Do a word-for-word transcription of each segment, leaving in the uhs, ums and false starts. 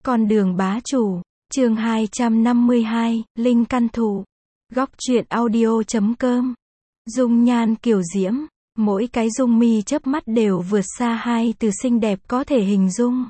Con đường bá chủ, chương hai trăm năm mươi hai, Linh căn thụ. Góc truyện audio chấm com. Dung nhan kiều diễm, mỗi cái dung mi chớp mắt đều vượt xa hai từ xinh đẹp có thể hình dung.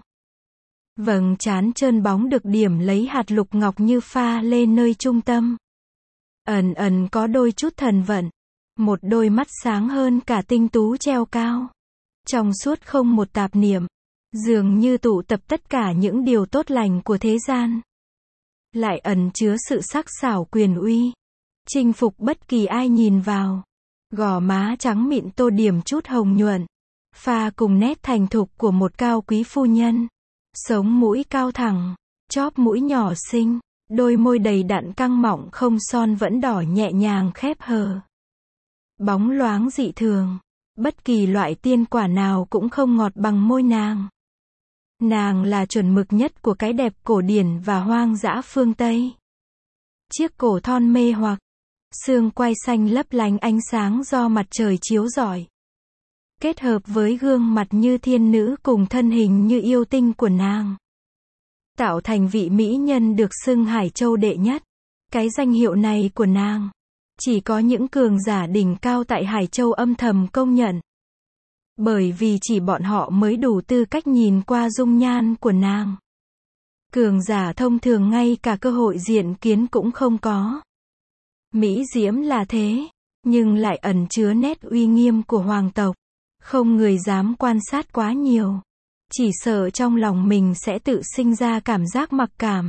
Vầng trán trơn bóng được điểm lấy hạt lục ngọc như pha lên nơi trung tâm. Ẩn ẩn có đôi chút thần vận, một đôi mắt sáng hơn cả tinh tú treo cao. Trong suốt không một tạp niệm, dường như tụ tập tất cả những điều tốt lành của thế gian. Lại ẩn chứa sự sắc sảo quyền uy, chinh phục bất kỳ ai nhìn vào. Gò má trắng mịn tô điểm chút hồng nhuận, pha cùng nét thành thục của một cao quý phu nhân. Sống mũi cao thẳng, chóp mũi nhỏ xinh, đôi môi đầy đặn căng mọng không son vẫn đỏ nhẹ nhàng khép hờ. Bóng loáng dị thường, bất kỳ loại tiên quả nào cũng không ngọt bằng môi nàng. Nàng là chuẩn mực nhất của cái đẹp cổ điển và hoang dã phương Tây. Chiếc cổ thon mê hoặc, xương quai xanh lấp lánh ánh sáng do mặt trời chiếu rọi. Kết hợp với gương mặt như thiên nữ cùng thân hình như yêu tinh của nàng, tạo thành vị mỹ nhân được xưng Hải Châu đệ nhất. Cái danh hiệu này của nàng, chỉ có những cường giả đỉnh cao tại Hải Châu âm thầm công nhận. Bởi vì chỉ bọn họ mới đủ tư cách nhìn qua dung nhan của nàng. Cường giả thông thường ngay cả cơ hội diện kiến cũng không có. Mỹ diễm là thế, nhưng lại ẩn chứa nét uy nghiêm của hoàng tộc. Không người dám quan sát quá nhiều. Chỉ sợ trong lòng mình sẽ tự sinh ra cảm giác mặc cảm.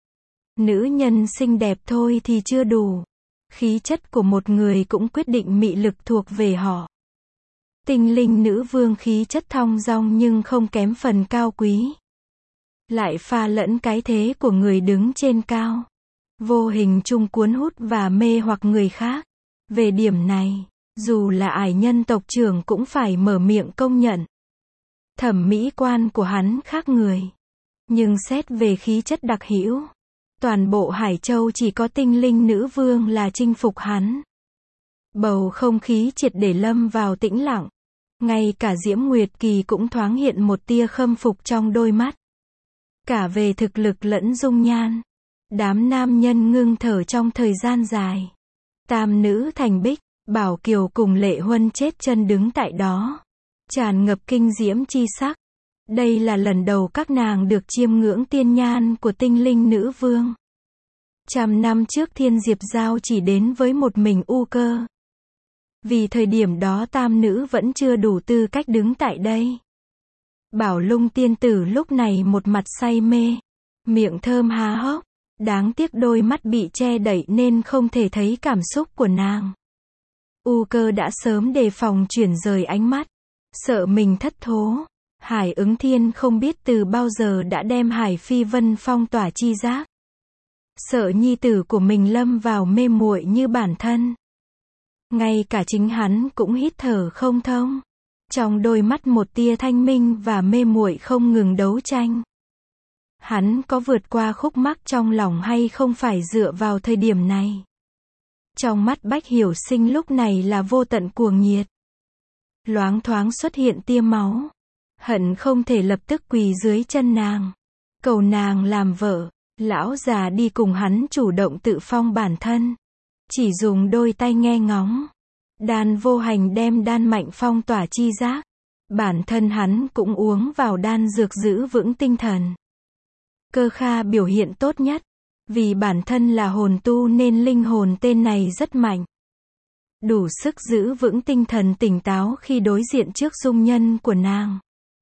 Nữ nhân xinh đẹp thôi thì chưa đủ. Khí chất của một người cũng quyết định mị lực thuộc về họ. Tinh linh nữ vương khí chất thong dong nhưng không kém phần cao quý. Lại pha lẫn cái thế của người đứng trên cao. Vô hình chung cuốn hút và mê hoặc người khác. Về điểm này, dù là ải nhân tộc trưởng cũng phải mở miệng công nhận. Thẩm mỹ quan của hắn khác người. Nhưng xét về khí chất đặc hữu, toàn bộ Hải Châu chỉ có tinh linh nữ vương là chinh phục hắn. Bầu không khí triệt để lâm vào tĩnh lặng. Ngay cả Diễm Nguyệt Kỳ cũng thoáng hiện một tia khâm phục trong đôi mắt. Cả về thực lực lẫn dung nhan. Đám nam nhân ngưng thở trong thời gian dài. Tam nữ thành bích, Bảo Kiều cùng Lệ Huân chết chân đứng tại đó. Tràn ngập kinh diễm chi sắc. Đây là lần đầu các nàng được chiêm ngưỡng tiên nhan của tinh linh nữ vương. Trăm năm trước Thiên Diệp Giao chỉ đến với một mình U Cơ. Vì thời điểm đó tam nữ vẫn chưa đủ tư cách đứng tại đây. Bảo Lung tiên tử lúc này một mặt say mê, miệng thơm há hốc, đáng tiếc đôi mắt bị che đậy nên không thể thấy cảm xúc của nàng. U Cơ đã sớm đề phòng chuyển rời ánh mắt, sợ mình thất thố. Hải Ứng Thiên không biết từ bao giờ đã đem Hải Phi Vân phong tỏa chi giác. Sợ nhi tử của mình lâm vào mê muội như bản thân. Ngay cả chính hắn cũng hít thở không thông. Trong đôi mắt một tia thanh minh và mê muội không ngừng đấu tranh. Hắn có vượt qua khúc mắc trong lòng hay không phải dựa vào thời điểm này. Trong mắt Bách Hiểu Sinh lúc này là vô tận cuồng nhiệt. Loáng thoáng xuất hiện tia máu. Hận không thể lập tức quỳ dưới chân nàng. Cầu nàng làm vợ. Lão già đi cùng hắn chủ động tự phong bản thân. Chỉ dùng đôi tay nghe ngóng. Đan vô hành đem đan mạnh phong tỏa chi giác. Bản thân hắn cũng uống vào đan dược giữ vững tinh thần. Cơ Kha biểu hiện tốt nhất. Vì bản thân là hồn tu nên linh hồn tên này rất mạnh. Đủ sức giữ vững tinh thần tỉnh táo khi đối diện trước dung nhân của nàng.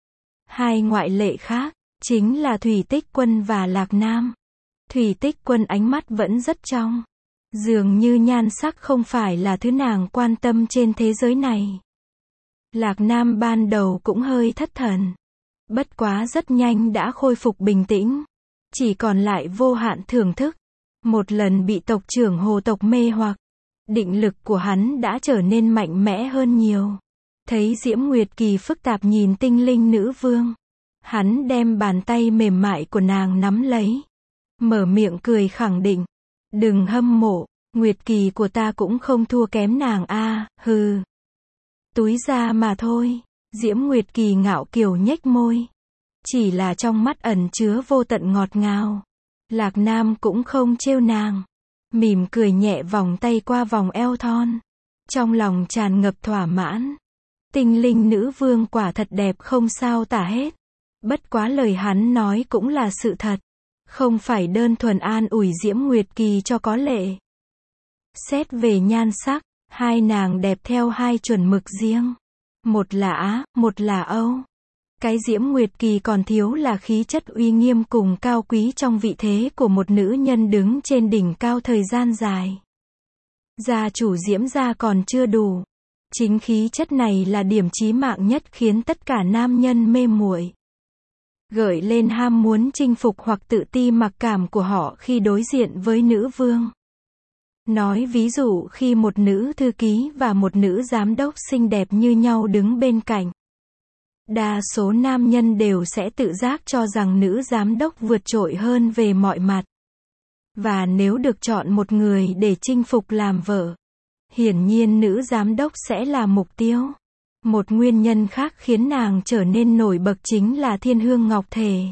Hai ngoại lệ khác, chính là Thủy Tích Quân và Lạc Nam. Thủy Tích Quân ánh mắt vẫn rất trong. Dường như nhan sắc không phải là thứ nàng quan tâm trên thế giới này. Lạc Nam ban đầu cũng hơi thất thần. Bất quá rất nhanh đã khôi phục bình tĩnh. Chỉ còn lại vô hạn thưởng thức. Một lần bị tộc trưởng hồ tộc mê hoặc. Định lực của hắn đã trở nên mạnh mẽ hơn nhiều. Thấy Diễm Nguyệt Kỳ phức tạp nhìn tinh linh nữ vương. Hắn đem bàn tay mềm mại của nàng nắm lấy. Mở miệng cười khẳng định. Đừng hâm mộ, Nguyệt Kỳ của ta cũng không thua kém nàng a, hừ. Túi ra mà thôi. Diễm Nguyệt Kỳ ngạo kiều nhếch môi. chỉ là trong mắt ẩn chứa vô tận ngọt ngào. Lạc Nam cũng không trêu nàng, mỉm cười nhẹ vòng tay qua vòng eo thon, trong lòng tràn ngập thỏa mãn. Tinh linh nữ vương quả thật đẹp không sao tả hết. Bất quá lời hắn nói cũng là sự thật, không phải đơn thuần an ủi Diễm Nguyệt Kỳ cho có lệ. Xét về nhan sắc, hai nàng đẹp theo hai chuẩn mực riêng. Một là Á, một là Âu. Cái Diễm Nguyệt Kỳ còn thiếu là khí chất uy nghiêm cùng cao quý trong vị thế của một nữ nhân đứng trên đỉnh cao thời gian dài. Gia chủ Diễm gia còn chưa đủ. Chính khí chất này là điểm chí mạng nhất khiến tất cả nam nhân mê muội, gợi lên ham muốn chinh phục hoặc tự ti mặc cảm của họ khi đối diện với nữ vương. Nói ví dụ khi một nữ thư ký và một nữ giám đốc xinh đẹp như nhau đứng bên cạnh, đa số nam nhân đều sẽ tự giác cho rằng nữ giám đốc vượt trội hơn về mọi mặt. Và nếu được chọn một người để chinh phục làm vợ, hiển nhiên nữ giám đốc sẽ là mục tiêu. Một nguyên nhân khác khiến nàng trở nên nổi bật chính là thiên hương ngọc thể.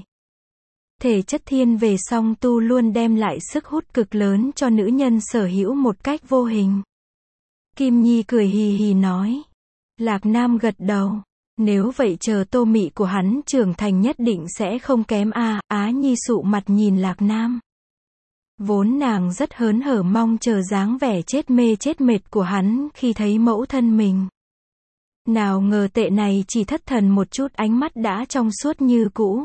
Thể chất thiên về song tu luôn đem lại sức hút cực lớn cho nữ nhân sở hữu một cách vô hình. Kim Nhi cười hì hì nói. Lạc Nam gật đầu. Nếu vậy chờ Tô Mị của hắn trưởng thành nhất định sẽ không kém a. Á Nhi sụ mặt nhìn Lạc Nam. Vốn nàng rất hớn hở mong chờ dáng vẻ chết mê chết mệt của hắn khi thấy mẫu thân mình. Nào ngờ tệ này chỉ thất thần một chút ánh mắt đã trong suốt như cũ.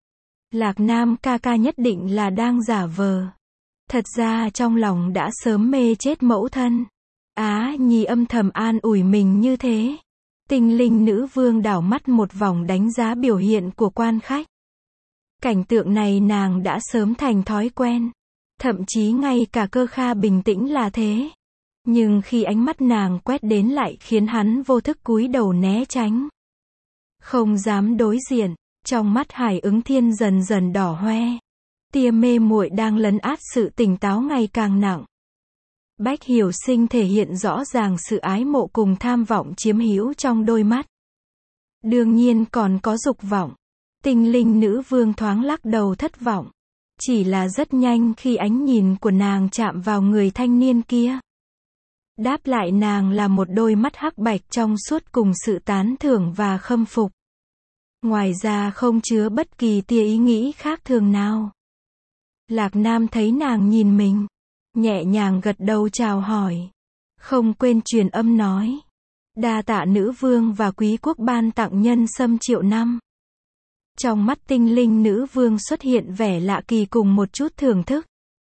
Lạc Nam ca ca nhất định là đang giả vờ. Thật ra trong lòng đã sớm mê chết mẫu thân. Á Nhi âm thầm an ủi mình như thế. Tinh linh nữ vương đảo mắt một vòng đánh giá biểu hiện của quan khách. Cảnh tượng này nàng đã sớm thành thói quen. Thậm chí ngay cả Cơ Kha bình tĩnh là thế. Nhưng khi ánh mắt nàng quét đến lại khiến hắn vô thức cúi đầu né tránh. Không dám đối diện, trong mắt Hải Ứng Thiên dần dần đỏ hoe. Tia mê muội đang lấn át sự tỉnh táo ngày càng nặng. Bách Hiểu Sinh thể hiện rõ ràng sự ái mộ cùng tham vọng chiếm hữu trong đôi mắt. Đương nhiên còn có dục vọng. Tinh linh nữ vương thoáng lắc đầu thất vọng. Chỉ là rất nhanh khi ánh nhìn của nàng chạm vào người thanh niên kia. Đáp lại nàng là một đôi mắt hắc bạch trong suốt cùng sự tán thưởng và khâm phục. Ngoài ra không chứa bất kỳ tia ý nghĩ khác thường nào. Lạc Nam thấy nàng nhìn mình, nhẹ nhàng gật đầu chào hỏi. Không quên truyền âm nói. Đa tạ nữ vương và quý quốc ban tặng nhân sâm triệu năm. Trong mắt tinh linh nữ vương xuất hiện vẻ lạ kỳ cùng một chút thưởng thức.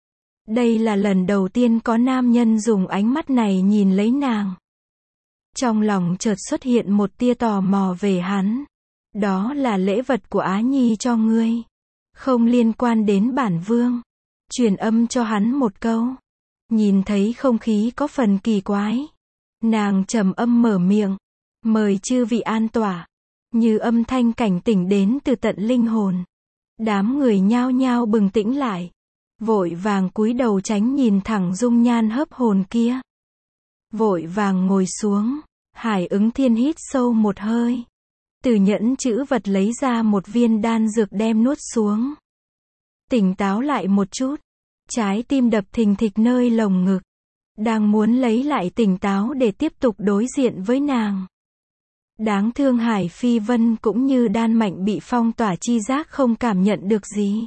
Đây là lần đầu tiên có nam nhân dùng ánh mắt này nhìn lấy nàng. Trong lòng chợt xuất hiện một tia tò mò về hắn. Đó là lễ vật của Á Nhi cho ngươi. Không liên quan đến bản vương. Truyền âm cho hắn một câu. Nhìn thấy không khí có phần kỳ quái. Nàng trầm âm mở miệng. Mời chư vị an tọa. Như âm thanh cảnh tỉnh đến từ tận linh hồn. Đám người nhao nhao bừng tĩnh lại. Vội vàng cúi đầu tránh nhìn thẳng dung nhan hớp hồn kia. Vội vàng ngồi xuống. Hải Ứng Thiên hít sâu một hơi. Từ nhẫn chữ vật lấy ra một viên đan dược đem nuốt xuống. Tỉnh táo lại một chút. Trái tim đập thình thịch nơi lồng ngực. Đang muốn lấy lại tỉnh táo để tiếp tục đối diện với nàng. Đáng thương Hải Phi Vân cũng như đan mạnh bị phong tỏa chi giác không cảm nhận được gì.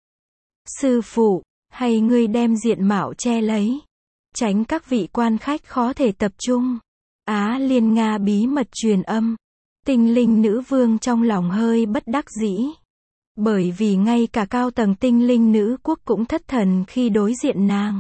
Sư phụ, hay ngươi đem diện mạo che lấy. Tránh các vị quan khách khó thể tập trung. Á Liên Nga bí mật truyền âm. Tinh linh nữ vương trong lòng hơi bất đắc dĩ. Bởi vì ngay cả cao tầng tinh linh nữ quốc cũng thất thần khi đối diện nàng.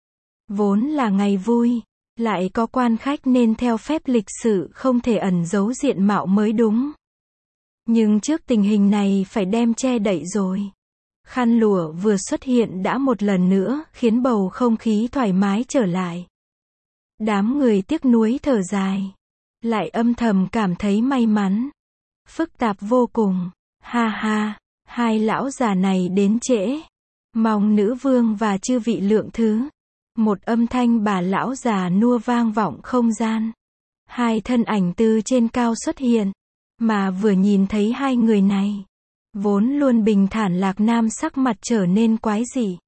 Vốn là ngày vui. Lại có quan khách nên theo phép lịch sự không thể ẩn giấu diện mạo mới đúng. Nhưng trước tình hình này phải đem che đậy rồi. Khăn lụa vừa xuất hiện đã một lần nữa khiến bầu không khí thoải mái trở lại. Đám người tiếc nuối thở dài. Lại âm thầm cảm thấy may mắn. Phức tạp vô cùng. Ha ha, hai lão già này đến trễ. Mong nữ vương và chư vị lượng thứ. Một âm thanh bà lão già nua vang vọng không gian. Hai thân ảnh từ trên cao xuất hiện. Mà vừa nhìn thấy hai người này. Vốn luôn bình thản Lạc Nam sắc mặt trở nên quái dị.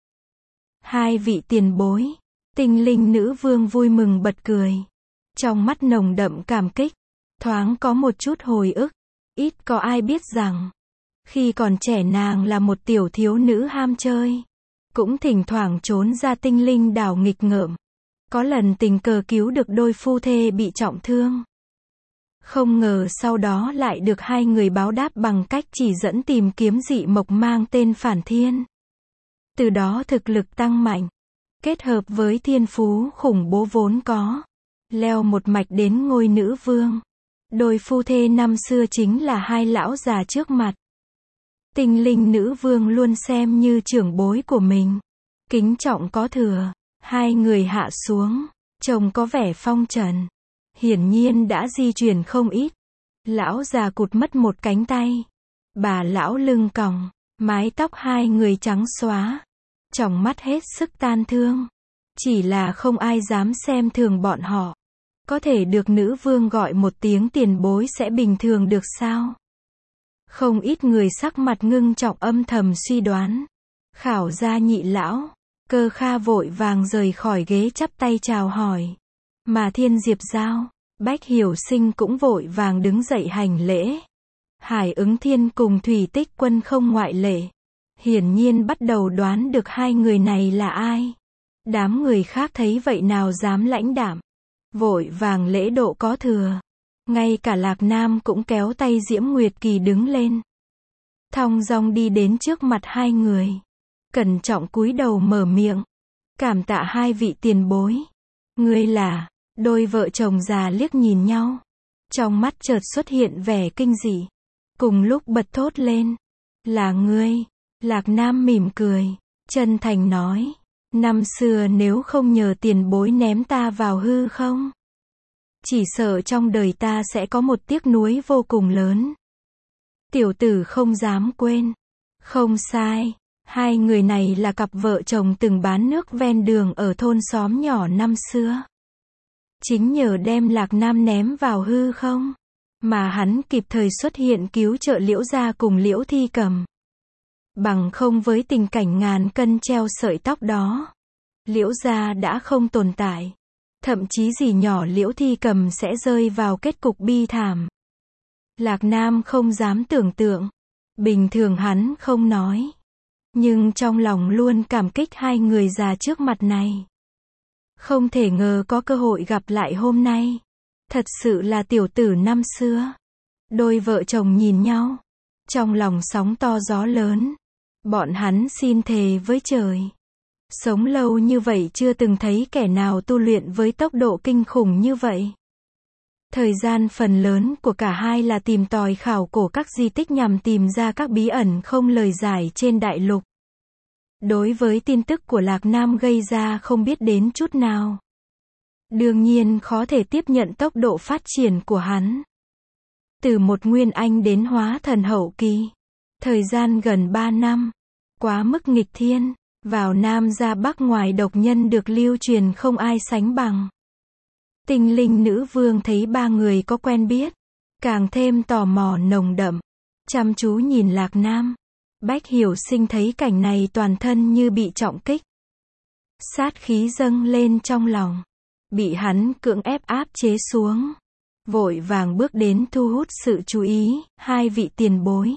Hai vị tiền bối. Tinh linh nữ vương vui mừng bật cười. Trong mắt nồng đậm cảm kích. Thoáng có một chút hồi ức. Ít có ai biết rằng, khi còn trẻ nàng là một tiểu thiếu nữ ham chơi. Cũng thỉnh thoảng trốn ra tinh linh đảo nghịch ngợm. Có lần tình cờ cứu được đôi phu thê bị trọng thương. Không ngờ sau đó lại được hai người báo đáp bằng cách chỉ dẫn tìm kiếm dị mộc mang tên Phản Thiên. Từ đó thực lực tăng mạnh. Kết hợp với thiên phú khủng bố vốn có. Leo một mạch đến ngôi nữ vương. Đôi phu thê năm xưa chính là hai lão già trước mặt. Tinh linh nữ vương luôn xem như trưởng bối của mình. Kính trọng có thừa. Hai người hạ xuống. Trông có vẻ phong trần. Hiển nhiên đã di chuyển không ít. Lão già cụt mất một cánh tay. Bà lão lưng còng. Mái tóc hai người trắng xóa. Tròng mắt hết sức tan thương. Chỉ là không ai dám xem thường bọn họ. Có thể được nữ vương gọi một tiếng tiền bối sẽ bình thường được sao? Không ít người sắc mặt ngưng trọng âm thầm suy đoán. Khảo gia nhị lão. Cơ Kha vội vàng rời khỏi ghế chắp tay chào hỏi. Mà Thiên Diệp Giao, Bách Hiểu Sinh cũng vội vàng đứng dậy hành lễ. Hải Ứng Thiên cùng Thủy Tích Quân không ngoại lệ. Hiển nhiên bắt đầu đoán được hai người này là ai. Đám người khác thấy vậy nào dám lãnh đạm. Vội vàng lễ độ có thừa. Ngay cả Lạc Nam cũng kéo tay Diễm Nguyệt Kỳ đứng lên. Thong dong đi đến trước mặt hai người. Cẩn trọng cúi đầu mở miệng. Cảm tạ hai vị tiền bối. Ngươi là, đôi vợ chồng già liếc nhìn nhau. Trong mắt chợt xuất hiện vẻ kinh dị. Cùng lúc bật thốt lên. Là ngươi. Lạc Nam mỉm cười. Chân thành nói. Năm xưa nếu không nhờ tiền bối ném ta vào hư không, chỉ sợ trong đời ta sẽ có một tiếc nuối vô cùng lớn. Tiểu tử không dám quên. Không sai. Hai người này là cặp vợ chồng từng bán nước ven đường ở thôn xóm nhỏ năm xưa. Chính nhờ đem Lạc Nam ném vào hư không, mà hắn kịp thời xuất hiện cứu trợ Liễu gia cùng Liễu Thi Cầm. Bằng không với tình cảnh ngàn cân treo sợi tóc đó, Liễu gia đã không tồn tại. Thậm chí dì nhỏ Liễu Thi Cầm sẽ rơi vào kết cục bi thảm. Lạc Nam không dám tưởng tượng. Bình thường hắn không nói. Nhưng trong lòng luôn cảm kích hai người già trước mặt này. Không thể ngờ có cơ hội gặp lại hôm nay. Thật sự là tiểu tử năm xưa. Đôi vợ chồng nhìn nhau. Trong lòng sóng to gió lớn. Bọn hắn xin thề với trời. Sống lâu như vậy chưa từng thấy kẻ nào tu luyện với tốc độ kinh khủng như vậy. Thời gian phần lớn của cả hai là tìm tòi khảo cổ các di tích nhằm tìm ra các bí ẩn không lời giải trên đại lục. Đối với tin tức của Lạc Nam gây ra không biết đến chút nào. Đương nhiên khó thể tiếp nhận tốc độ phát triển của hắn. Từ một nguyên anh đến hóa thần hậu kỳ. Thời gian gần ba năm. Quá mức nghịch thiên. Vào Nam ra Bắc ngoài độc nhân được lưu truyền không ai sánh bằng. Tinh linh nữ vương thấy ba người có quen biết. Càng thêm tò mò nồng đậm. Chăm chú nhìn Lạc Nam. Bách Hiểu Sinh thấy cảnh này toàn thân như bị trọng kích. Sát khí dâng lên trong lòng. Bị hắn cưỡng ép áp chế xuống. Vội vàng bước đến thu hút sự chú ý, hai vị tiền bối.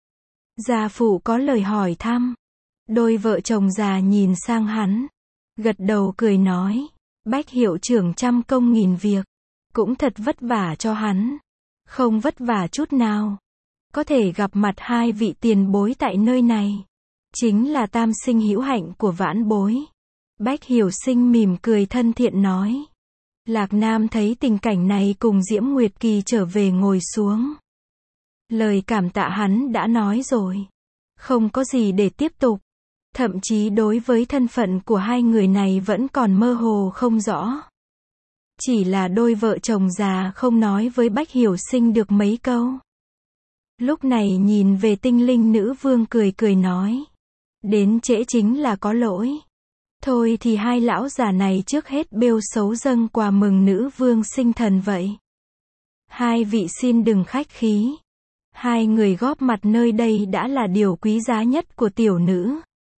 Gia phụ có lời hỏi thăm. Đôi vợ chồng già nhìn sang hắn. Gật đầu cười nói. Bách hiệu trưởng trăm công nghìn việc. Cũng thật vất vả cho hắn. Không vất vả chút nào. Có thể gặp mặt hai vị tiền bối tại nơi này. Chính là tam sinh hữu hạnh của vãn bối. Bách Hiểu Sinh mỉm cười thân thiện nói. Lạc Nam thấy tình cảnh này cùng Diễm Nguyệt Kỳ trở về ngồi xuống. Lời cảm tạ hắn đã nói rồi. Không có gì để tiếp tục. Thậm chí đối với thân phận của hai người này vẫn còn mơ hồ không rõ. Chỉ là đôi vợ chồng già không nói với Bách Hiểu Sinh được mấy câu. Lúc này nhìn về tinh linh nữ vương cười cười nói. Đến trễ chính là có lỗi. Thôi thì hai lão già này trước hết bêu xấu dâng quà mừng nữ vương sinh thần vậy. Hai vị xin đừng khách khí. Hai người góp mặt nơi đây đã là điều quý giá nhất của tiểu nữ.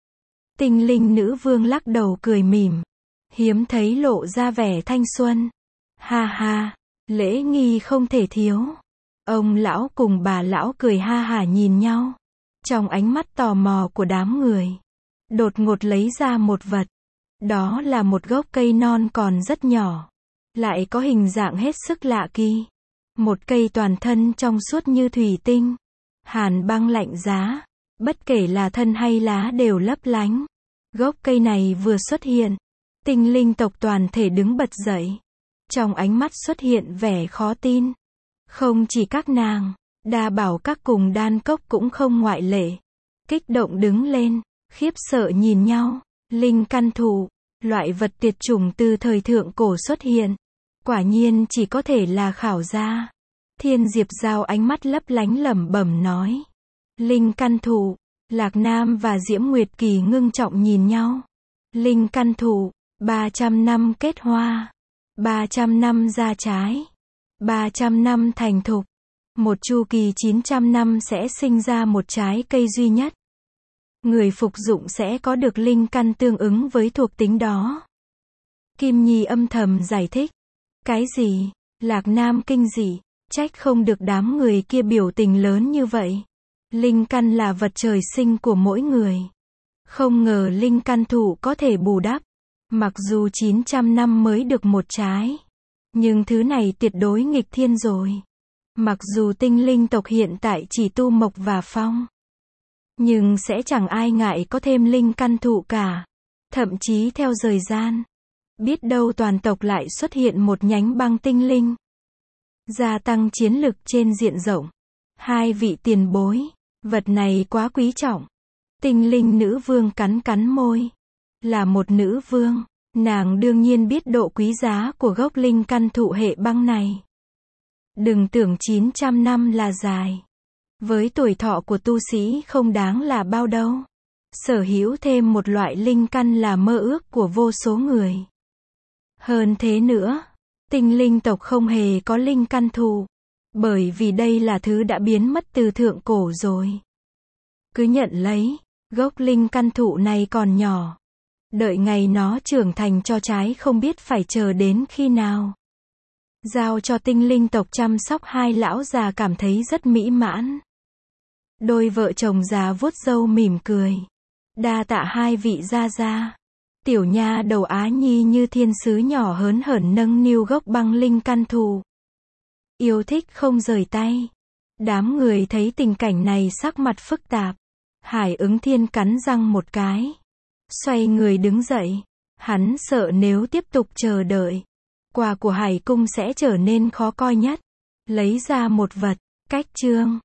Tinh linh nữ vương lắc đầu cười mỉm. Hiếm thấy lộ ra vẻ thanh xuân. Ha ha, lễ nghi không thể thiếu. Ông lão cùng bà lão cười ha hả nhìn nhau. Trong ánh mắt tò mò của đám người. Đột ngột lấy ra một vật. Đó là một gốc cây non còn rất nhỏ. Lại có hình dạng hết sức lạ kỳ. Một cây toàn thân trong suốt như thủy tinh. Hàn băng lạnh giá. Bất kể là thân hay lá đều lấp lánh. Gốc cây này vừa xuất hiện. Tinh linh tộc toàn thể đứng bật dậy. Trong ánh mắt xuất hiện vẻ khó tin. Không chỉ các nàng, đa bảo các cùng đan cốc cũng không ngoại lệ. Kích động đứng lên, khiếp sợ nhìn nhau. Linh căn thụ, loại vật tuyệt chủng từ thời thượng cổ xuất hiện. Quả nhiên chỉ có thể là khảo gia. Thiên Diệp Giao ánh mắt lấp lánh lẩm bẩm nói. Linh căn thụ, Lạc Nam và Diễm Nguyệt Kỳ ngưng trọng nhìn nhau. Linh căn thụ, ba trăm năm kết hoa. ba trăm năm ra trái. ba trăm năm thành thục. Một chu kỳ chín trăm năm sẽ sinh ra một trái cây duy nhất. Người phục dụng sẽ có được linh căn tương ứng với thuộc tính đó. Kim Nhi âm thầm giải thích. Cái gì? Lạc Nam kinh dị. Trách không được đám người kia biểu tình lớn như vậy. Linh căn là vật trời sinh của mỗi người. Không ngờ linh căn thụ có thể bù đắp. Mặc dù chín trăm năm mới được một trái. Nhưng thứ này tuyệt đối nghịch thiên rồi. Mặc dù tinh linh tộc hiện tại chỉ tu mộc và phong. Nhưng sẽ chẳng ai ngại có thêm linh căn thụ cả. Thậm chí theo thời gian. Biết đâu toàn tộc lại xuất hiện một nhánh băng tinh linh. Gia tăng chiến lực trên diện rộng. Hai vị tiền bối. Vật này quá quý trọng. Tinh linh nữ vương cắn cắn môi. Là một nữ vương. Nàng đương nhiên biết độ quý giá của gốc linh căn thụ hệ băng này. Đừng tưởng chín trăm năm là dài. Với tuổi thọ của tu sĩ không đáng là bao đâu. Sở hữu thêm một loại linh căn là mơ ước của vô số người. Hơn thế nữa, tinh linh tộc không hề có linh căn thụ. Bởi vì đây là thứ đã biến mất từ thượng cổ rồi. Cứ nhận lấy, gốc linh căn thụ này còn nhỏ. Đợi ngày nó trưởng thành cho trái không biết phải chờ đến khi nào. Giao cho tinh linh tộc chăm sóc hai lão già cảm thấy rất mỹ mãn. Đôi vợ chồng già vuốt râu mỉm cười. Đa tạ hai vị gia gia. Tiểu nha đầu Á Nhi như thiên sứ nhỏ hớn hởn nâng niu gốc băng linh căn thụ. Yêu thích không rời tay. Đám người thấy tình cảnh này sắc mặt phức tạp. Hải ứng thiên cắn răng một cái. Xoay người đứng dậy. Hắn sợ nếu tiếp tục chờ đợi. Quà của Hải cung sẽ trở nên khó coi nhất. Lấy ra một vật. Cách chương.